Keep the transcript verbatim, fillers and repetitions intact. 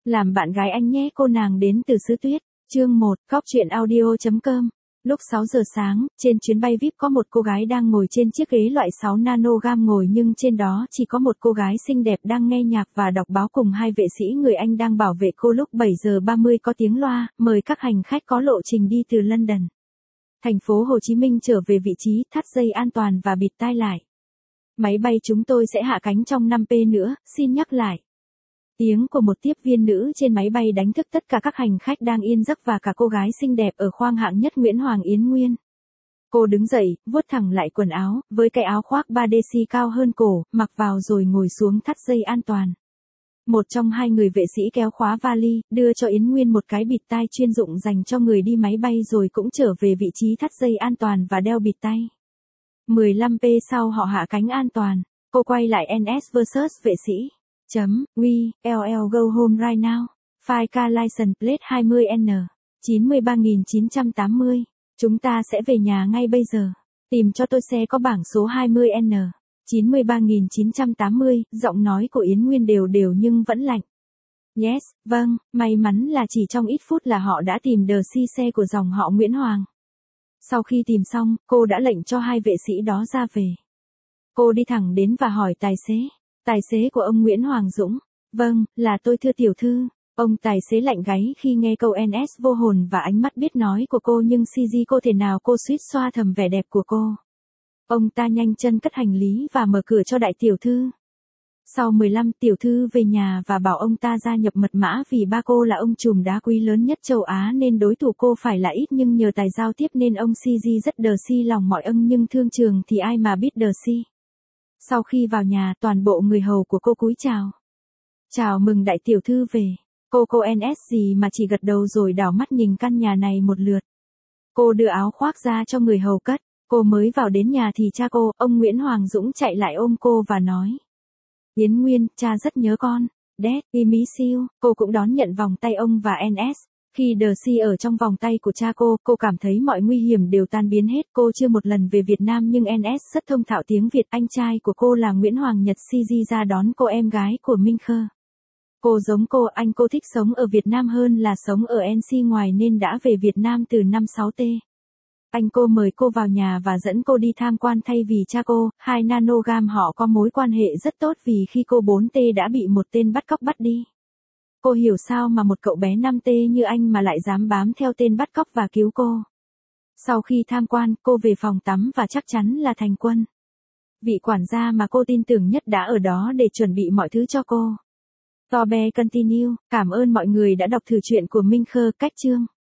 Làm bạn gái anh nhé, cô nàng đến từ xứ tuyết. Chương một, Cóc truyện audio chấm com. Lúc sáu giờ sáng, trên chuyến bay vi ai pi có một cô gái đang ngồi trên chiếc ghế loại sáu nanogram ngồi nhưng trên đó chỉ có một cô gái xinh đẹp đang nghe nhạc và đọc báo cùng hai vệ sĩ người Anh đang bảo vệ cô. Lúc bảy giờ ba mươi có tiếng loa, mời các hành khách có lộ trình đi từ London, thành phố Hồ Chí Minh trở về vị trí, thắt dây an toàn và bịt tai lại. Máy bay chúng tôi sẽ hạ cánh trong năm phút nữa, xin nhắc lại. Tiếng của một tiếp viên nữ trên máy bay đánh thức tất cả các hành khách đang yên giấc và cả cô gái xinh đẹp ở khoang hạng nhất Nguyễn Hoàng Yến Nguyên. Cô đứng dậy, vuốt thẳng lại quần áo, với cái áo khoác ba đê xi cao hơn cổ, mặc vào rồi ngồi xuống thắt dây an toàn. Một trong hai người vệ sĩ kéo khóa vali, đưa cho Yến Nguyên một cái bịt tai chuyên dụng dành cho người đi máy bay rồi cũng trở về vị trí thắt dây an toàn và đeo bịt tai. mười lăm phút sau họ hạ cánh an toàn. Cô quay lại en ét versus vệ sĩ. Chấm, we, ll go home right now. File car license plate hai mươi N. chín ba chín tám không. Chúng ta sẽ về nhà ngay bây giờ. Tìm cho tôi xe có bảng số hai mươi N. chín ba chín tám không. Giọng nói của Yến Nguyên đều đều nhưng vẫn lạnh. Yes, vâng, may mắn là chỉ trong ít phút là họ đã tìm đờ si xe của dòng họ Nguyễn Hoàng. Sau khi tìm xong, cô đã lệnh cho hai vệ sĩ đó ra về. Cô đi thẳng đến và hỏi tài xế. Tài xế của ông Nguyễn Hoàng Dũng. Vâng, là tôi thưa tiểu thư. Ông tài xế lạnh gáy khi nghe câu en ét vô hồn và ánh mắt biết nói của cô nhưng xê giê cô thể nào cô suýt xoa thầm vẻ đẹp của cô. Ông ta nhanh chân cất hành lý và mở cửa cho đại tiểu thư. Sau mười lăm tiểu thư về nhà và bảo ông ta gia nhập mật mã vì ba cô là ông trùm đá quý lớn nhất châu Á nên đối thủ cô phải là ít nhưng nhờ tài giao tiếp nên ông xê giê rất đờ si lòng mọi âng nhưng thương trường thì ai mà biết đờ si. Sau khi vào nhà toàn bộ người hầu của cô cúi chào. Chào mừng đại tiểu thư về. Cô cô en ét gì mà chỉ gật đầu rồi đảo mắt nhìn căn nhà này một lượt. Cô đưa áo khoác ra cho người hầu cất. Cô mới vào đến nhà thì cha cô, ông Nguyễn Hoàng Dũng chạy lại ôm cô và nói. Yến Nguyên, cha rất nhớ con. Dad, we miss you. Cô cũng đón nhận vòng tay ông và en ét. Khi đờ si ở trong vòng tay của cha cô, cô cảm thấy mọi nguy hiểm đều tan biến hết. Cô chưa một lần về Việt Nam nhưng en ét rất thông thạo tiếng Việt. Anh trai của cô là Nguyễn Hoàng Nhật xê giê ra đón cô em gái của Minh Khơ. Cô giống cô, anh cô thích sống ở Việt Nam hơn là sống ở en xê ngoài nên đã về Việt Nam từ năm sáu T. Anh cô mời cô vào nhà và dẫn cô đi tham quan thay vì cha cô, hai nanogram họ có mối quan hệ rất tốt vì khi cô bốn T đã bị một tên bắt cóc bắt đi. Cô hiểu sao mà một cậu bé năm T như anh mà lại dám bám theo tên bắt cóc và cứu cô. Sau khi tham quan, cô về phòng tắm và chắc chắn là thành quân. Vị quản gia mà cô tin tưởng nhất đã ở đó để chuẩn bị mọi thứ cho cô. Tobe continue, cảm ơn mọi người đã đọc thử truyện của Minh Khơ, cách chương.